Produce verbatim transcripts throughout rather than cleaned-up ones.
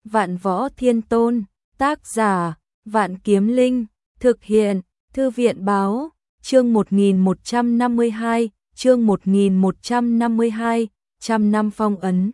Vạn Võ Thiên Tôn, tác giả, Vạn Kiếm Linh, thực hiện, Thư viện báo, chương một nghìn một trăm năm mươi hai, chương một nghìn một trăm năm mươi hai, trăm năm phong ấn.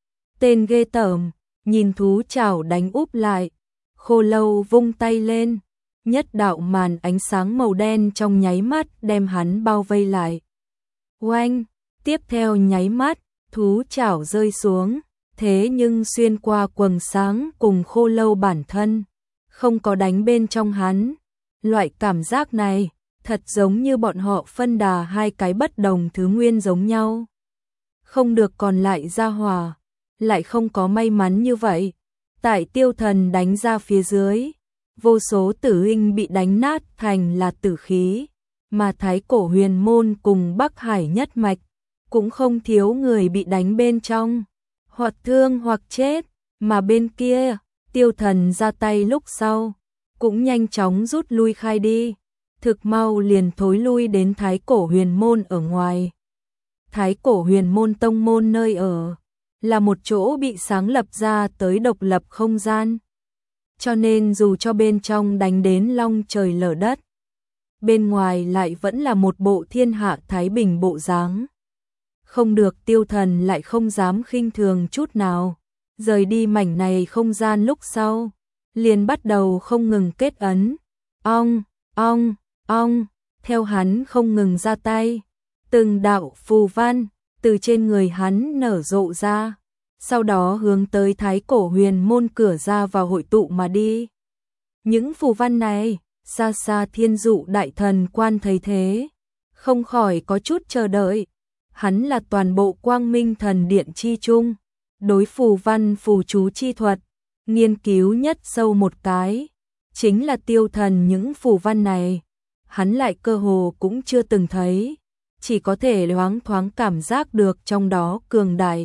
Tên ghê tởm, nhìn thú chảo đánh úp lại, Khô Lâu vung tay lên, nhất đạo màn ánh sáng màu đen trong nháy mắt đem hắn bao vây lại. Oanh, tiếp theo nháy mắt, thú chảo rơi xuống, thế nhưng xuyên qua quầng sáng cùng Khô Lâu bản thân, không có đánh bên trong hắn. Loại cảm giác này, thật giống như bọn họ phân đà hai cái bất đồng thứ nguyên giống nhau. Không được còn lại ra hòa, lại không có may mắn như vậy. Tại Tiêu Thần đánh ra phía dưới, vô số tử huynh bị đánh nát thành là tử khí, mà Thái Cổ Huyền Môn cùng Bắc Hải Nhất Mạch cũng không thiếu người bị đánh bên trong, hoặc thương hoặc chết, mà bên kia, Tiêu Thần ra tay lúc sau, cũng nhanh chóng rút lui khai đi, thực mau liền thối lui đến Thái Cổ Huyền Môn ở ngoài. Thái Cổ Huyền Môn tông môn nơi ở, là một chỗ bị sáng lập ra tới độc lập không gian. Cho nên dù cho bên trong đánh đến long trời lở đất, bên ngoài lại vẫn là một bộ thiên hạ thái bình bộ dáng. Không được, Tiêu Thần lại không dám khinh thường chút nào. Rời đi mảnh này không gian lúc sau, liền bắt đầu không ngừng kết ấn. Ong, ong, ong, theo hắn không ngừng ra tay, từng đạo phù văn từ trên người hắn nở rộ ra, sau đó hướng tới Thái Cổ Huyền Môn cửa ra vào hội tụ mà đi. Những phù văn này, xa xa Thiên Dụ Đại Thần Quan thấy thế, không khỏi có chút chờ đợi. Hắn là toàn bộ Quang Minh Thần Điện chi chung, đối phù văn phù chú chi thuật, nghiên cứu nhất sâu một cái, chính là Tiêu Thần những phù văn này, hắn lại cơ hồ cũng chưa từng thấy, chỉ có thể loáng thoáng cảm giác được trong đó cường đại.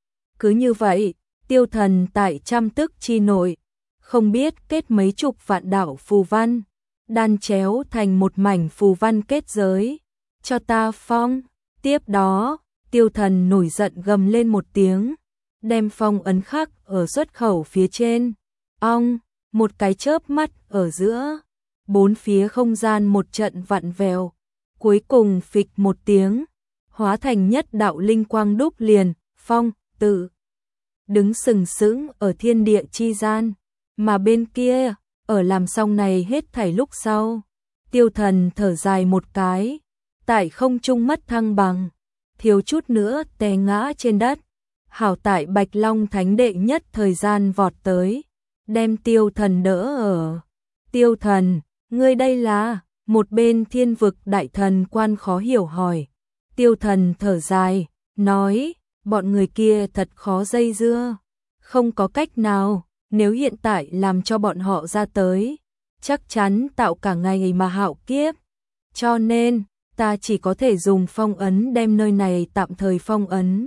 Cứ như vậy, Tiêu Thần tại trăm tức chi nội, không biết kết mấy chục vạn đạo phù văn, đan chéo thành một mảnh phù văn kết giới, cho ta phong. Tiếp đó, Tiêu Thần nổi giận gầm lên một tiếng, đem phong ấn khắc ở xuất khẩu phía trên. Ong, một cái chớp mắt ở giữa, bốn phía không gian một trận vặn vẹo, cuối cùng phịch một tiếng, hóa thành nhất đạo linh quang đúc liền, phong, tự đứng sừng sững ở thiên địa chi gian, mà bên kia, ở làm xong này hết thảy lúc sau, Tiêu Thần thở dài một cái, tại không trung mất thăng bằng, thiếu chút nữa té ngã trên đất. Hảo tại Bạch Long Thánh Đệ nhất thời gian vọt tới, đem Tiêu Thần đỡ ở. Tiêu Thần, ngươi đây là? Một bên Thiên Vực Đại Thần Quan khó hiểu hỏi. Tiêu Thần thở dài, nói, bọn người kia thật khó dây dưa, không có cách nào, nếu hiện tại làm cho bọn họ ra tới, chắc chắn tạo cả ngày mà hạo kiếp. Cho nên, ta chỉ có thể dùng phong ấn đem nơi này tạm thời phong ấn.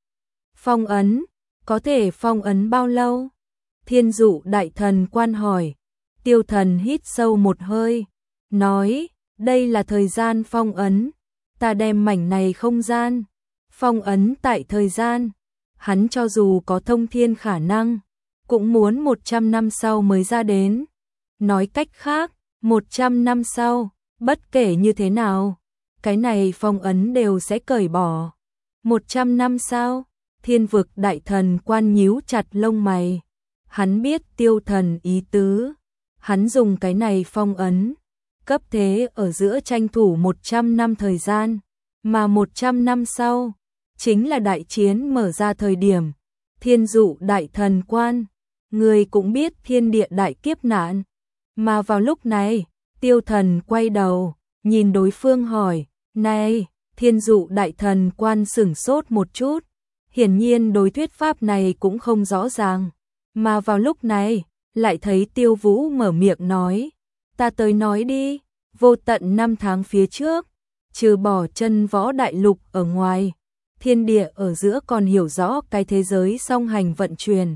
Phong ấn, có thể phong ấn bao lâu? Thiên Dụ Đại Thần Quan hỏi. Tiêu Thần hít sâu một hơi, nói, đây là thời gian phong ấn, ta đem mảnh này không gian, phong ấn tại thời gian, hắn cho dù có thông thiên khả năng, cũng muốn một trăm năm sau mới ra đến. Nói cách khác, một trăm năm sau, bất kể như thế nào, cái này phong ấn đều sẽ cởi bỏ. một trăm năm sau, Thiên Vực Đại Thần Quan nhíu chặt lông mày. Hắn biết Tiêu Thần ý tứ, hắn dùng cái này phong ấn, cấp thế ở giữa tranh thủ một trăm năm thời gian, mà một trăm năm sau, chính là đại chiến mở ra thời điểm. Thiên Dụ Đại Thần Quan, người cũng biết thiên địa đại kiếp nạn, mà vào lúc này, Tiêu Thần quay đầu, nhìn đối phương hỏi, này, Thiên Dụ Đại Thần Quan sửng sốt một chút, hiển nhiên đối thuyết pháp này cũng không rõ ràng, mà vào lúc này, lại thấy Tiêu Vũ mở miệng nói, ta tới nói đi, vô tận năm tháng phía trước, trừ bỏ chân võ đại lục ở ngoài, thiên địa ở giữa còn hiểu rõ cái thế giới song hành vận chuyển.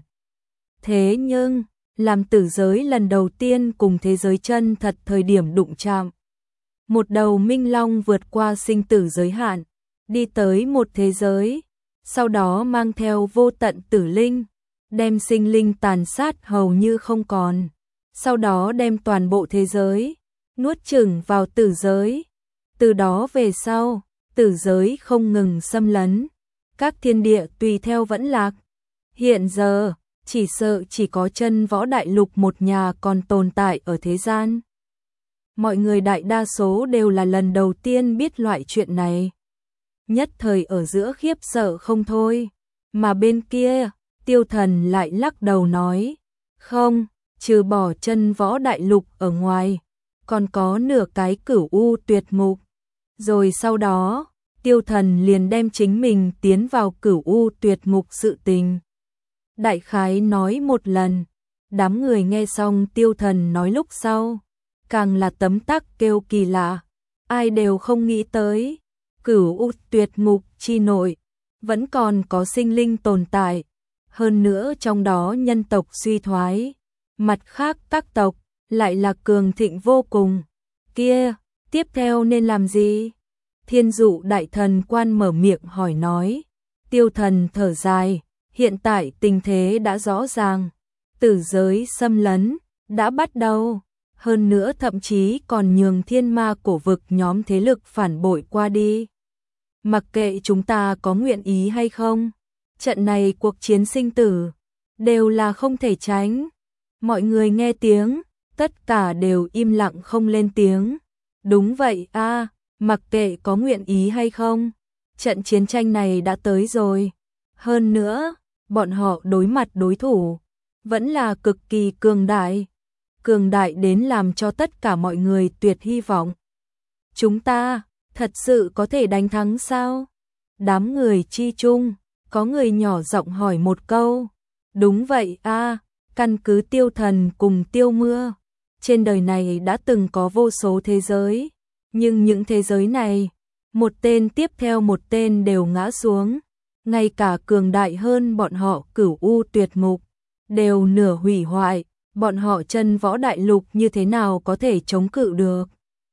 Thế nhưng, làm tử giới lần đầu tiên cùng thế giới chân thật thời điểm đụng chạm. Một đầu minh long vượt qua sinh tử giới hạn, đi tới một thế giới, sau đó mang theo vô tận tử linh, đem sinh linh tàn sát hầu như không còn, sau đó đem toàn bộ thế giới nuốt chửng vào tử giới. Từ đó về sau, tử giới không ngừng xâm lấn, các thiên địa tùy theo vẫn lạc. Hiện giờ, chỉ sợ chỉ có Chân Võ Đại Lục một nhà còn tồn tại ở thế gian. Mọi người đại đa số đều là lần đầu tiên biết loại chuyện này. Nhất thời ở giữa khiếp sợ không thôi, mà bên kia, Tiêu Thần lại lắc đầu nói, không, trừ bỏ Chân Võ Đại Lục ở ngoài, còn có nửa cái Cửu U Tuyệt Ngục. Rồi sau đó, Tiêu Thần liền đem chính mình tiến vào Cửu U Tuyệt Ngục sự tình đại khái nói một lần. Đám người nghe xong Tiêu Thần nói lúc sau, càng là tấm tắc kêu kỳ lạ, ai đều không nghĩ tới, Cửu U Tuyệt Ngục chi nội vẫn còn có sinh linh tồn tại, hơn nữa trong đó nhân tộc suy thoái, mặt khác các tộc lại là cường thịnh vô cùng. Kia, tiếp theo nên làm gì? Thiên Dụ Đại Thần Quan mở miệng hỏi nói. Tiêu Thần thở dài, hiện tại tình thế đã rõ ràng, tử giới xâm lấn đã bắt đầu, hơn nữa thậm chí còn nhường thiên ma cổ vực nhóm thế lực phản bội qua đi. Mặc kệ chúng ta có nguyện ý hay không, trận này cuộc chiến sinh tử đều là không thể tránh. Mọi người nghe tiếng, tất cả đều im lặng không lên tiếng. Đúng vậy a, à, mặc kệ có nguyện ý hay không, trận chiến tranh này đã tới rồi. Hơn nữa, bọn họ đối mặt đối thủ vẫn là cực kỳ cường đại, cường đại đến làm cho tất cả mọi người tuyệt hy vọng. Chúng ta thật sự có thể đánh thắng sao? Đám người chi chung, có người nhỏ giọng hỏi một câu. Đúng vậy a, à, căn cứ Tiêu Thần cùng Tiêu Mưa, trên đời này đã từng có vô số thế giới, nhưng những thế giới này, một tên tiếp theo một tên đều ngã xuống, ngay cả cường đại hơn bọn họ Cửu U Tuyệt Ngục đều nửa hủy hoại, bọn họ Chân Võ Đại Lục như thế nào có thể chống cự được?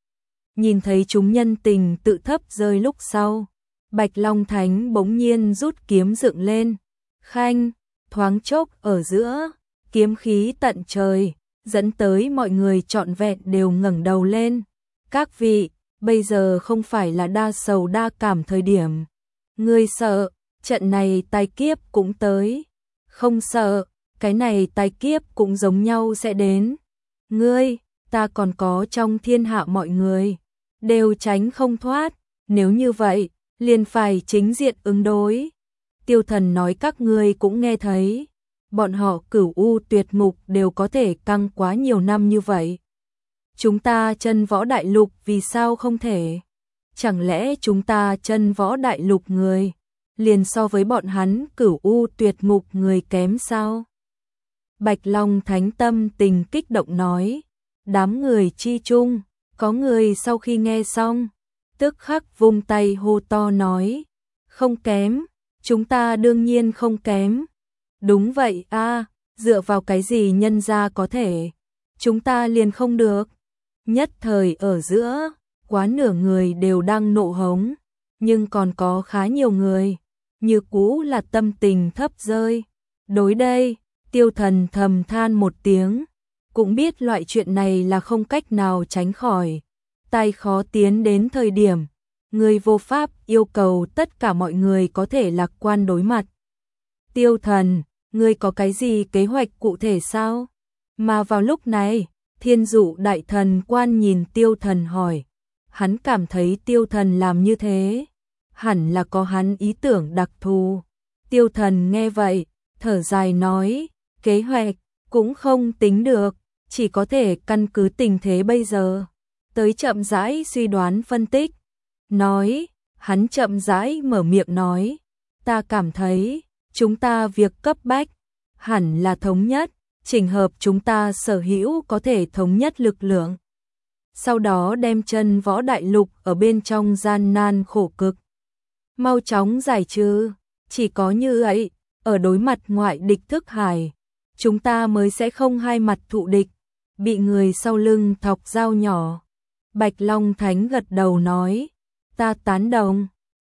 Nhìn thấy chúng nhân tình tự thấp rơi lúc sau, Bạch Long Thánh bỗng nhiên rút kiếm dựng lên, khanh, thoáng chốc ở giữa, kiếm khí tận trời, dẫn tới mọi người trọn vẹn đều ngẩng đầu lên. Các vị, bây giờ không phải là đa sầu đa cảm thời điểm. Ngươi sợ, trận này tai kiếp cũng tới. Không sợ, cái này tai kiếp cũng giống nhau sẽ đến. Ngươi, ta còn có trong thiên hạ mọi người, đều tránh không thoát. Nếu như vậy, liền phải chính diện ứng đối. Tiêu Thần nói các ngươi cũng nghe thấy. Bọn họ Cửu U Tuyệt Ngục đều có thể căng quá nhiều năm như vậy. Chúng ta Chân Võ Đại Lục vì sao không thể? Chẳng lẽ chúng ta Chân Võ Đại Lục người liền so với bọn hắn Cửu U Tuyệt Ngục người kém sao? Bạch Long Thánh tâm tình kích động nói. Đám người chi chung, có người sau khi nghe xong, tức khắc vung tay hô to nói. Không kém, chúng ta đương nhiên không kém. Đúng vậy a, à, dựa vào cái gì nhân gia có thể, chúng ta liền không được. Nhất thời ở giữa, quá nửa người đều đang nộ hống, nhưng còn có khá nhiều người, như cũ là tâm tình thấp rơi. Đối đây, Tiêu Thần thầm than một tiếng, cũng biết loại chuyện này là không cách nào tránh khỏi. Tai khó tiến đến thời điểm, người vô pháp yêu cầu tất cả mọi người có thể lạc quan đối mặt. Tiêu Thần, ngươi có cái gì kế hoạch cụ thể sao? Mà vào lúc này, Thiên Dụ Đại Thần Quan nhìn Tiêu Thần hỏi. Hắn cảm thấy Tiêu Thần làm như thế, hẳn là có hắn ý tưởng đặc thù. Tiêu Thần nghe vậy, thở dài nói, kế hoạch cũng không tính được, chỉ có thể căn cứ tình thế bây giờ, tới chậm rãi suy đoán phân tích. Nói, hắn chậm rãi mở miệng nói, ta cảm thấy, chúng ta việc cấp bách, hẳn là thống nhất, chỉnh hợp chúng ta sở hữu có thể thống nhất lực lượng. Sau đó đem Chân Võ Đại Lục ở bên trong gian nan khổ cực mau chóng giải trừ, chỉ có như vậy, ở đối mặt ngoại địch thức hải, chúng ta mới sẽ không hai mặt thụ địch, bị người sau lưng thọc dao nhỏ. Bạch Long Thánh gật đầu nói, ta tán đồng,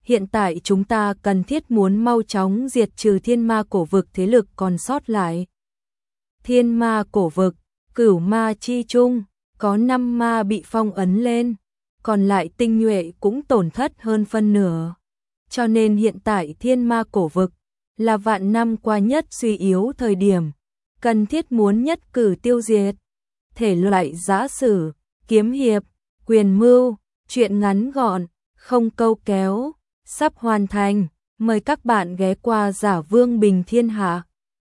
hiện tại chúng ta cần thiết muốn mau chóng diệt trừ thiên ma cổ vực thế lực còn sót lại. Thiên ma cổ vực, cửu ma chi chung, có năm ma bị phong ấn lên, còn lại tinh nhuệ cũng tổn thất hơn phân nửa. Cho nên hiện tại thiên ma cổ vực là vạn năm qua nhất suy yếu thời điểm, cần thiết muốn nhất cử tiêu diệt. Thể loại giã sử, kiếm hiệp, quyền mưu, truyện ngắn gọn, không câu kéo, sắp hoàn thành. Mời các bạn ghé qua Giả Vương Bình Thiên Hạ.